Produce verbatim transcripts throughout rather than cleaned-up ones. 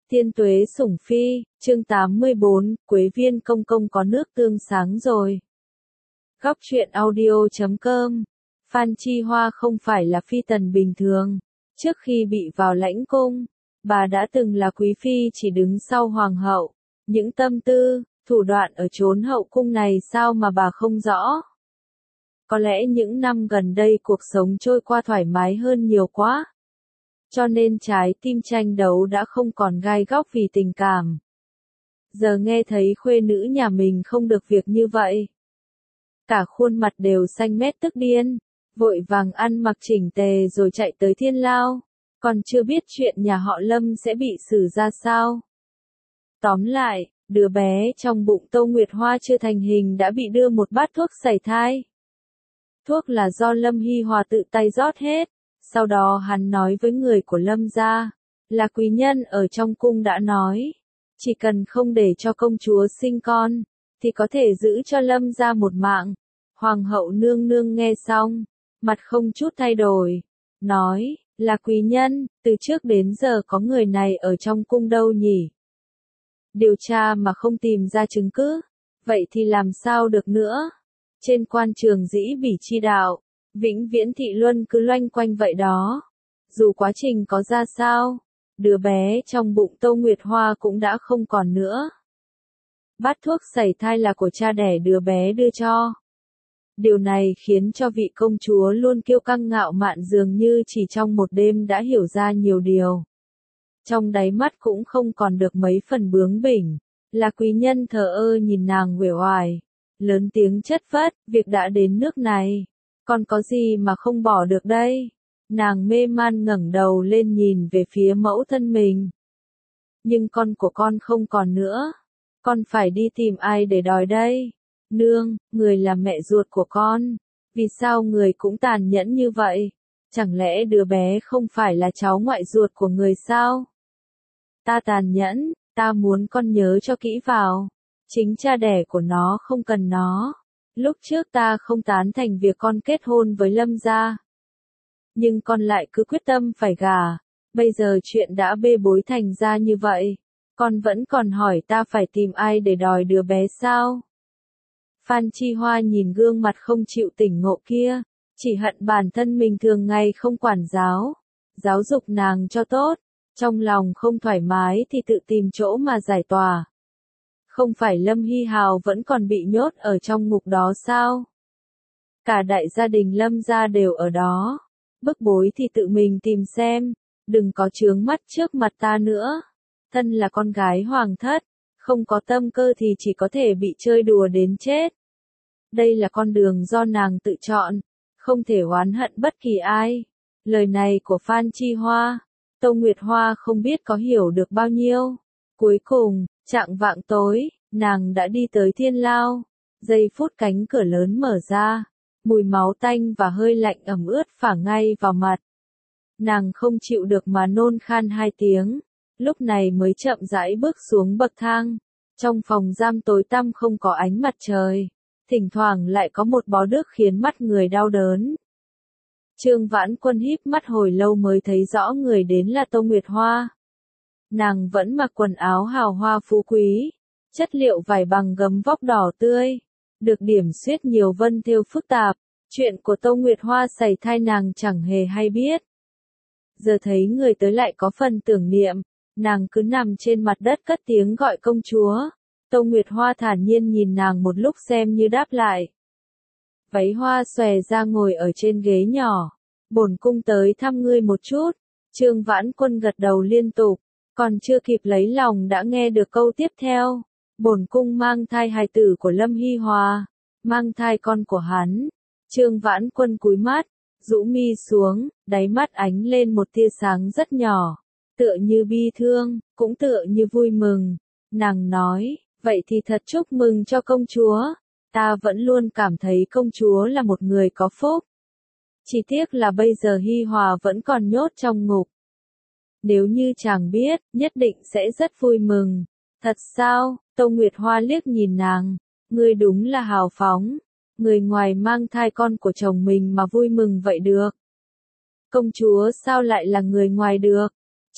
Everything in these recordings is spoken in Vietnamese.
Thiên tuế sủng phi, chương tám mươi bốn, Quế viên công công có nước tương sáng rồi. Góc truyện audio chấm com. Phan Chi Hoa không phải là phi tần bình thường. Trước khi bị vào lãnh cung, bà đã từng là quý phi chỉ đứng sau hoàng hậu. Những tâm tư, thủ đoạn ở chốn hậu cung này sao mà bà không rõ? Có lẽ những năm gần đây cuộc sống trôi qua thoải mái hơn nhiều quá. Cho nên trái tim tranh đấu đã không còn gai góc vì tình cảm. Giờ nghe thấy khuê nữ nhà mình không được việc như vậy. Cả khuôn mặt đều xanh mét tức điên, vội vàng ăn mặc chỉnh tề rồi chạy tới Thiên Lao, còn chưa biết chuyện nhà họ Lâm sẽ bị xử ra sao. Tóm lại, đứa bé trong bụng Tô Nguyệt Hoa chưa thành hình đã bị đưa một bát thuốc sảy thai. Thuốc là do Lâm Hy Hòa tự tay rót hết. Sau đó hắn nói với người của Lâm gia, là quý nhân ở trong cung đã nói, chỉ cần không để cho công chúa sinh con, thì có thể giữ cho Lâm gia một mạng. Hoàng hậu nương nương nghe xong, mặt không chút thay đổi, nói, là quý nhân, từ trước đến giờ có người này ở trong cung đâu nhỉ? Điều tra mà không tìm ra chứng cứ, vậy thì làm sao được nữa? Trên quan trường dĩ bỉ chi đạo, vĩnh viễn thị luân cứ loanh quanh vậy đó. Dù quá trình có ra sao, đứa bé trong bụng Tô Nguyệt Hoa cũng đã không còn nữa. Bát thuốc sảy thai là của cha đẻ đứa bé đưa cho. Điều này khiến cho vị công chúa luôn kiêu căng ngạo mạn dường như chỉ trong một đêm đã hiểu ra nhiều điều. Trong đáy mắt cũng không còn được mấy phần bướng bỉnh, là quý nhân thờ ơ nhìn nàng uể oải, lớn tiếng chất phất, việc đã đến nước này. Con có gì mà không bỏ được đây? Nàng mê man ngẩng đầu lên nhìn về phía mẫu thân mình. Nhưng con của con không còn nữa. Con phải đi tìm ai để đòi đây? Nương, người là mẹ ruột của con. Vì sao người cũng tàn nhẫn như vậy? Chẳng lẽ đứa bé không phải là cháu ngoại ruột của người sao? Ta tàn nhẫn, ta muốn con nhớ cho kỹ vào. Chính cha đẻ của nó không cần nó. Lúc trước ta không tán thành việc con kết hôn với Lâm gia. Nhưng con lại cứ quyết tâm phải gả. Bây giờ chuyện đã bê bối thành ra như vậy. Con vẫn còn hỏi ta phải tìm ai để đòi đứa bé sao? Phan Chi Hoa nhìn gương mặt không chịu tỉnh ngộ kia. Chỉ hận bản thân mình thường ngày không quản giáo. Giáo dục nàng cho tốt. Trong lòng không thoải mái thì tự tìm chỗ mà giải tỏa. Không phải Lâm Hy Hào vẫn còn bị nhốt ở trong ngục đó sao? Cả đại gia đình Lâm gia đều ở đó. Bức bối thì tự mình tìm xem, đừng có chướng mắt trước mặt ta nữa. Thân là con gái hoàng thất, không có tâm cơ thì chỉ có thể bị chơi đùa đến chết. Đây là con đường do nàng tự chọn, không thể oán hận bất kỳ ai. Lời này của Phan Chi Hoa, Tô Nguyệt Hoa không biết có hiểu được bao nhiêu. Cuối cùng, chạng vạng tối, nàng đã đi tới Thiên Lao. Giây phút cánh cửa lớn mở ra, mùi máu tanh và hơi lạnh ẩm ướt phả ngay vào mặt. Nàng không chịu được mà nôn khan hai tiếng, lúc này mới chậm rãi bước xuống bậc thang. Trong phòng giam tối tăm không có ánh mặt trời, thỉnh thoảng lại có một bó nước khiến mắt người đau đớn. Trương Vãn Quân híp mắt hồi lâu mới thấy rõ người đến là Tô Nguyệt Hoa. Nàng vẫn mặc quần áo hào hoa phú quý, chất liệu vải bằng gấm vóc đỏ tươi, được điểm xuyết nhiều vân thêu phức tạp. Chuyện của Tô Nguyệt Hoa sảy thai nàng chẳng hề hay biết. Giờ thấy người tới lại có phần tưởng niệm, nàng cứ nằm trên mặt đất cất tiếng gọi công chúa. Tô Nguyệt Hoa thản nhiên nhìn nàng một lúc xem như đáp lại. Váy hoa xòe ra ngồi ở trên ghế nhỏ. Bổn cung tới thăm ngươi một chút. Trương Vãn Quân gật đầu liên tục, còn chưa kịp lấy lòng đã nghe được câu tiếp theo. Bổn cung mang thai hài tử của Lâm Hy Hòa, mang thai con của hắn. Trương Vãn Quân cúi mắt, rũ mi xuống, đáy mắt ánh lên một tia sáng rất nhỏ, tựa như bi thương, cũng tựa như vui mừng. Nàng nói, vậy thì thật chúc mừng cho công chúa. Ta vẫn luôn cảm thấy công chúa là một người có phúc. Chỉ tiếc là bây giờ Hy Hòa vẫn còn nhốt trong ngục. Nếu như chàng biết, nhất định sẽ rất vui mừng. Thật sao? Tô Nguyệt Hoa liếc nhìn nàng. Ngươi đúng là hào phóng. Người ngoài mang thai con của chồng mình mà vui mừng vậy được. Công chúa sao lại là người ngoài được?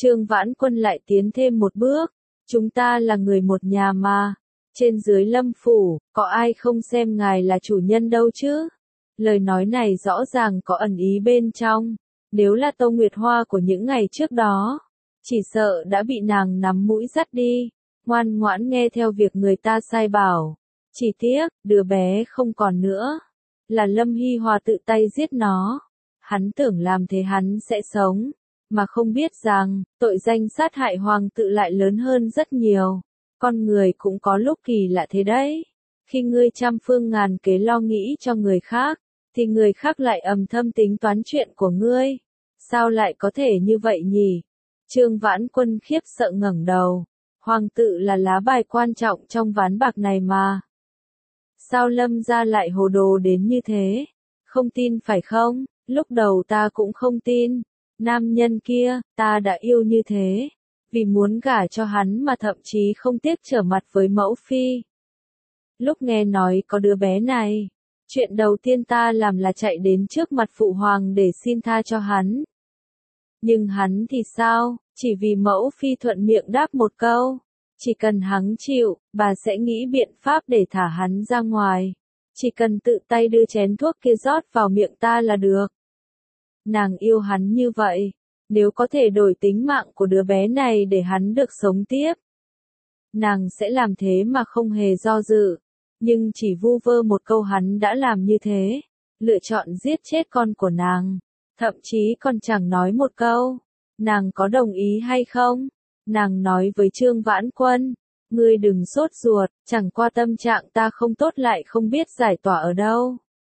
Trương Vãn Quân lại tiến thêm một bước. Chúng ta là người một nhà mà. Trên dưới Lâm phủ, có ai không xem ngài là chủ nhân đâu chứ? Lời nói này rõ ràng có ẩn ý bên trong. Nếu là Tô Nguyệt Hoa của những ngày trước đó, chỉ sợ đã bị nàng nắm mũi dắt đi, ngoan ngoãn nghe theo việc người ta sai bảo. Chỉ tiếc, đứa bé không còn nữa. Là Lâm Hy Hòa tự tay giết nó. Hắn tưởng làm thế hắn sẽ sống, mà không biết rằng, tội danh sát hại hoàng tự lại lớn hơn rất nhiều. Con người cũng có lúc kỳ lạ thế đấy. Khi ngươi trăm phương ngàn kế lo nghĩ cho người khác, thì người khác lại âm thầm tính toán chuyện của ngươi. Sao lại có thể như vậy nhỉ? Trương Vãn Quân khiếp sợ ngẩng đầu. Hoàng tự là lá bài quan trọng trong ván bạc này mà. Sao Lâm gia lại hồ đồ đến như thế? Không tin phải không? Lúc đầu ta cũng không tin. Nam nhân kia, ta đã yêu như thế. Vì muốn gả cho hắn mà thậm chí không tiếc trở mặt với mẫu phi. Lúc nghe nói có đứa bé này, chuyện đầu tiên ta làm là chạy đến trước mặt phụ hoàng để xin tha cho hắn. Nhưng hắn thì sao, chỉ vì mẫu phi thuận miệng đáp một câu. Chỉ cần hắn chịu, bà sẽ nghĩ biện pháp để thả hắn ra ngoài. Chỉ cần tự tay đưa chén thuốc kia rót vào miệng ta là được. Nàng yêu hắn như vậy, nếu có thể đổi tính mạng của đứa bé này để hắn được sống tiếp, nàng sẽ làm thế mà không hề do dự. Nhưng chỉ vu vơ một câu hắn đã làm như thế, lựa chọn giết chết con của nàng, thậm chí còn chẳng nói một câu. Nàng có đồng ý hay không? Nàng nói với Trương Vãn Quân, ngươi đừng sốt ruột, chẳng qua tâm trạng ta không tốt lại không biết giải tỏa ở đâu.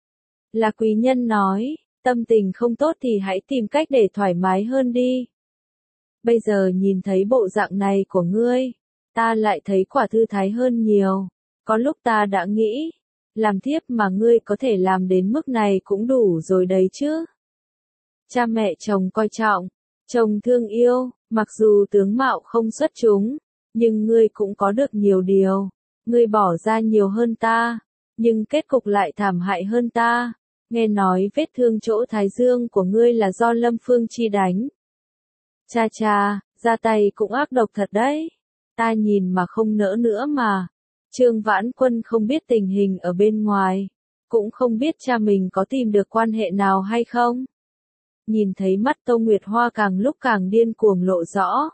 Là quý nhân nói, tâm tình không tốt thì hãy tìm cách để thoải mái hơn đi. Bây giờ nhìn thấy bộ dạng này của ngươi, ta lại thấy quả thư thái hơn nhiều. Có lúc ta đã nghĩ, làm thiếp mà ngươi có thể làm đến mức này cũng đủ rồi đấy chứ. Cha mẹ chồng coi trọng, chồng thương yêu, mặc dù tướng mạo không xuất chúng, nhưng ngươi cũng có được nhiều điều. Ngươi bỏ ra nhiều hơn ta, nhưng kết cục lại thảm hại hơn ta. Nghe nói vết thương chỗ thái dương của ngươi là do Lâm Phương Chi đánh. Cha cha, ra tay cũng ác độc thật đấy. Ta nhìn mà không nỡ nữa mà. Trương Vãn Quân không biết tình hình ở bên ngoài, cũng không biết cha mình có tìm được quan hệ nào hay không. Nhìn thấy mắt Tô Nguyệt Hoa càng lúc càng điên cuồng lộ rõ.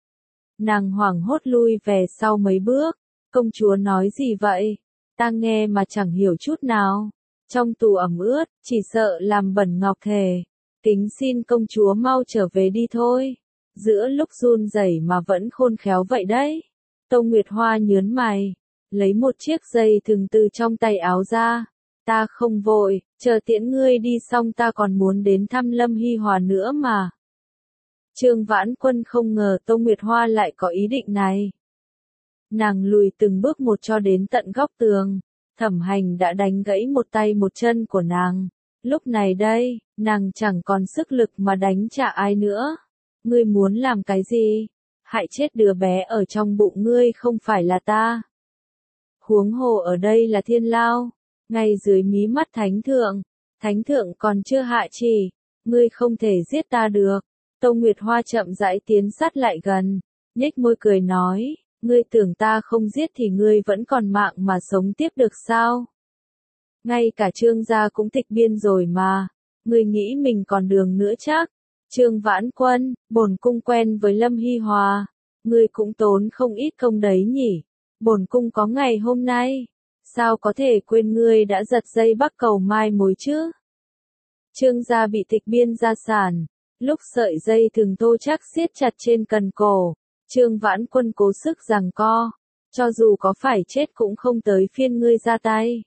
Nàng hoảng hốt lui về sau mấy bước. Công chúa nói gì vậy? Ta nghe mà chẳng hiểu chút nào. Trong tù ẩm ướt, chỉ sợ làm bẩn ngọc thể. Kính xin công chúa mau trở về đi thôi. Giữa lúc run rẩy mà vẫn khôn khéo vậy đấy. Tô Nguyệt Hoa nhớn mày, lấy một chiếc dây thừng từ trong tay áo ra. Ta không vội, chờ tiễn ngươi đi xong ta còn muốn đến thăm Lâm Hy Hòa nữa mà. Trương Vãn Quân không ngờ Tô Nguyệt Hoa lại có ý định này. Nàng lùi từng bước một cho đến tận góc tường. Thẩm Hành đã đánh gãy một tay một chân của nàng. Lúc này đây, nàng chẳng còn sức lực mà đánh trả ai nữa. Ngươi muốn làm cái gì? Hại chết đứa bé ở trong bụng ngươi không phải là ta. Huống hồ ở đây là Thiên Lao, ngay dưới mí mắt Thánh Thượng. Thánh Thượng còn chưa hạ chỉ, ngươi không thể giết ta được. Tô Nguyệt Hoa chậm rãi tiến sát lại gần, nhếch môi cười nói, ngươi tưởng ta không giết thì ngươi vẫn còn mạng mà sống tiếp được sao? Ngay cả Trương gia cũng tịch biên rồi mà, ngươi nghĩ mình còn đường nữa chắc? Trương Vãn Quân, bổn cung quen với Lâm Hy Hòa, ngươi cũng tốn không ít công đấy nhỉ? Bổn cung có ngày hôm nay, sao có thể quên ngươi đã giật dây Bắc Cầu mai mối chứ? Trương gia bị tịch biên gia sản, lúc sợi dây thừng tô chắc siết chặt trên cần cổ, Trương Vãn Quân cố sức giằng co, cho dù có phải chết cũng không tới phiên ngươi ra tay.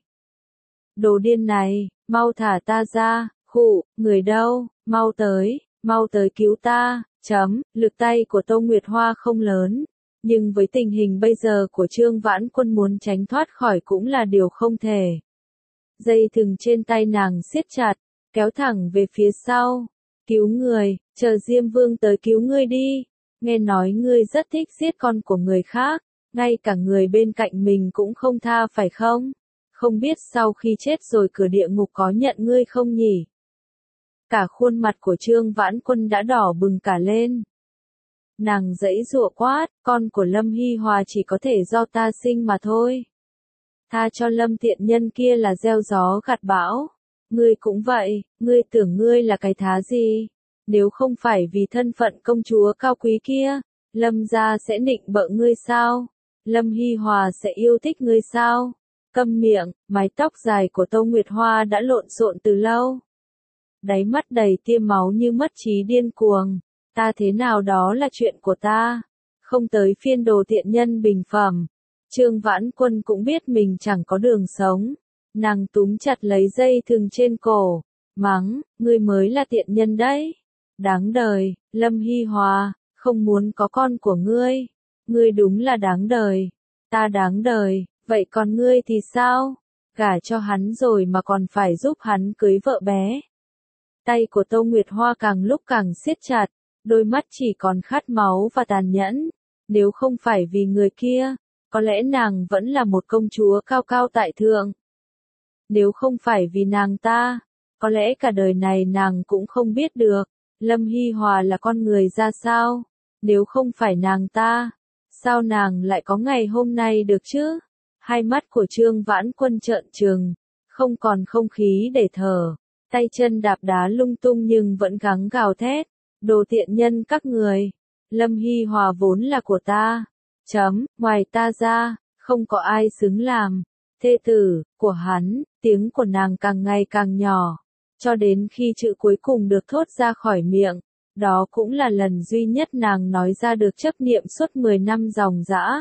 Đồ điên này, mau thả ta ra, khụ, người đâu, mau tới, mau tới cứu ta, chấm, lực tay của Tô Nguyệt Hoa không lớn, nhưng với tình hình bây giờ của Trương Vãn Quân muốn tránh thoát khỏi cũng là điều không thể. Dây thừng trên tay nàng siết chặt, kéo thẳng về phía sau, cứu người, chờ Diêm Vương tới cứu ngươi đi, nghe nói ngươi rất thích giết con của người khác, ngay cả người bên cạnh mình cũng không tha phải không? Không biết sau khi chết rồi cửa địa ngục có nhận ngươi không nhỉ? Cả khuôn mặt của Trương Vãn Quân đã đỏ bừng cả lên. Nàng giãy giụa quát, con của Lâm Hy Hòa chỉ có thể do ta sinh mà thôi. Tha cho Lâm tiện nhân kia là gieo gió gặt bão. Ngươi cũng vậy, ngươi tưởng ngươi là cái thá gì? Nếu không phải vì thân phận công chúa cao quý kia, Lâm gia sẽ nịnh bợ ngươi sao? Lâm Hy Hòa sẽ yêu thích ngươi sao? Câm miệng, mái tóc dài của Tô Nguyệt Hoa đã lộn xộn từ lâu. Đáy mắt đầy tia máu như mất trí điên cuồng. Ta thế nào đó là chuyện của ta. Không tới phiên đồ tiện nhân bình phẩm. Trương Vãn Quân cũng biết mình chẳng có đường sống. Nàng túm chặt lấy dây thừng trên cổ. Mắng, ngươi mới là tiện nhân đấy. Đáng đời, Lâm Hy Hòa, không muốn có con của ngươi. Ngươi đúng là đáng đời. Ta đáng đời, vậy còn ngươi thì sao? Gả cho hắn rồi mà còn phải giúp hắn cưới vợ bé. Tay của Tô Nguyệt Hoa càng lúc càng siết chặt, đôi mắt chỉ còn khát máu và tàn nhẫn. Nếu không phải vì người kia, có lẽ nàng vẫn là một công chúa cao cao tại thượng. Nếu không phải vì nàng ta, có lẽ cả đời này nàng cũng không biết được, Lâm Hy Hòa là con người ra sao. Nếu không phải nàng ta, sao nàng lại có ngày hôm nay được chứ? Hai mắt của Trương Vãn Quân trợn trừng, không còn không khí để thở, tay chân đạp đá lung tung nhưng vẫn gắng gào thét. Đồ tiện nhân các người, Lâm Hy Hòa vốn là của ta. Chấm, ngoài ta ra, không có ai xứng làm thê tử của hắn. Tiếng của nàng càng ngày càng nhỏ, cho đến khi chữ cuối cùng được thốt ra khỏi miệng. Đó cũng là lần duy nhất nàng nói ra được chấp niệm suốt mười năm dòng dã.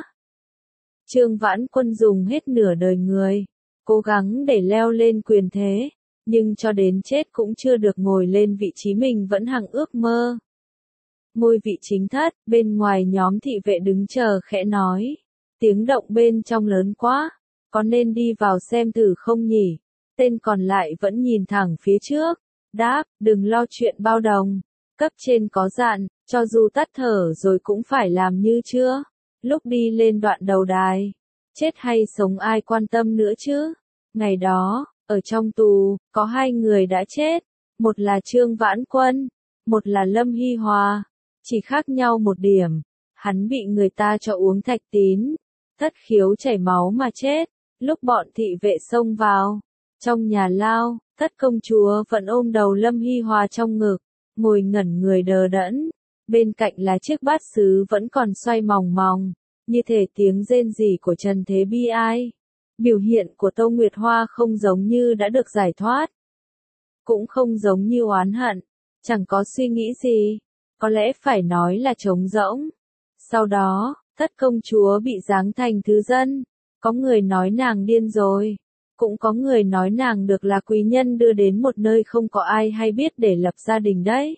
Trương Vãn Quân dùng hết nửa đời người, cố gắng để leo lên quyền thế, nhưng cho đến chết cũng chưa được ngồi lên vị trí mình vẫn hằng ước mơ. Ngôi vị chính thất, bên ngoài nhóm thị vệ đứng chờ khẽ nói. Tiếng động bên trong lớn quá, có nên đi vào xem thử không nhỉ? Tên còn lại vẫn nhìn thẳng phía trước, đáp, đừng lo chuyện bao đồng. Cấp trên có dặn, cho dù tắt thở rồi cũng phải làm như chưa. Lúc đi lên đoạn đầu đài, chết hay sống ai quan tâm nữa chứ? Ngày đó, ở trong tù, có hai người đã chết, một là Trương Vãn Quân, một là Lâm Hy Hòa. Chỉ khác nhau một điểm, hắn bị người ta cho uống thạch tín, thất khiếu chảy máu mà chết. Lúc bọn thị vệ xông vào, trong nhà lao, thất công chúa vẫn ôm đầu Lâm Hy Hòa trong ngực, ngồi ngẩn người đờ đẫn. Bên cạnh là chiếc bát sứ vẫn còn xoay mòng mòng, như thể tiếng rên rỉ của trần thế bi ai. Biểu hiện của Tô Nguyệt Hoa không giống như đã được giải thoát, cũng không giống như oán hận, chẳng có suy nghĩ gì. Có lẽ phải nói là trống rỗng. Sau đó, thất công chúa bị giáng thành thứ dân. Có người nói nàng điên rồi. Cũng có người nói nàng được là quý nhân đưa đến một nơi không có ai hay biết để lập gia đình đấy.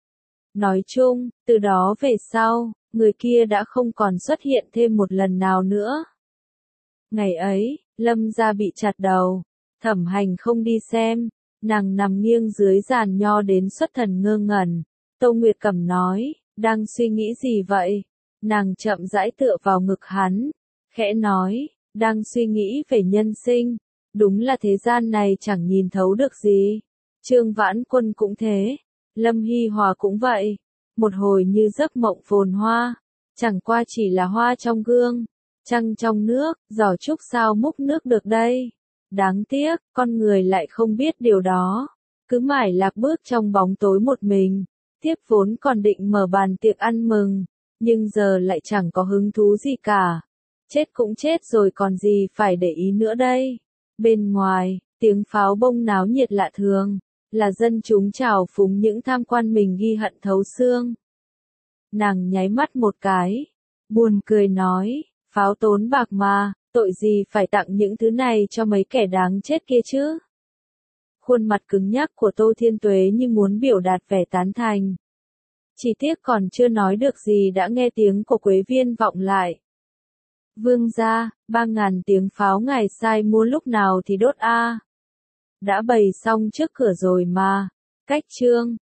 Nói chung, từ đó về sau, người kia đã không còn xuất hiện thêm một lần nào nữa. Ngày ấy, Lâm gia bị chặt đầu. Thẩm Hành không đi xem. Nàng nằm nghiêng dưới giàn nho đến xuất thần ngơ ngẩn. Tô Nguyệt Cẩm nói, đang suy nghĩ gì vậy? Nàng chậm rãi tựa vào ngực hắn, khẽ nói, đang suy nghĩ về nhân sinh. Đúng là thế gian này chẳng nhìn thấu được gì. Trương Vãn Quân cũng thế, Lâm Hy Hòa cũng vậy. Một hồi như giấc mộng phồn hoa, chẳng qua chỉ là hoa trong gương, trăng trong nước, giỏ trúc sao múc nước được đây. Đáng tiếc, con người lại không biết điều đó, cứ mải lạc bước trong bóng tối một mình. Tiếp vốn còn định mở bàn tiệc ăn mừng, nhưng giờ lại chẳng có hứng thú gì cả. Chết cũng chết rồi còn gì phải để ý nữa đây. Bên ngoài, tiếng pháo bông náo nhiệt lạ thường, là dân chúng trào phúng những tham quan mình ghi hận thấu xương. Nàng nháy mắt một cái, buồn cười nói, pháo tốn bạc mà, tội gì phải tặng những thứ này cho mấy kẻ đáng chết kia chứ. Khuôn mặt cứng nhắc của Tô Thiên Tuế như muốn biểu đạt vẻ tán thành. Chỉ tiếc còn chưa nói được gì đã nghe tiếng của Quế Viên vọng lại. Vương gia, ba ngàn tiếng pháo ngài sai mua lúc nào thì đốt a. Đã bày xong trước cửa rồi mà. Cách Trương,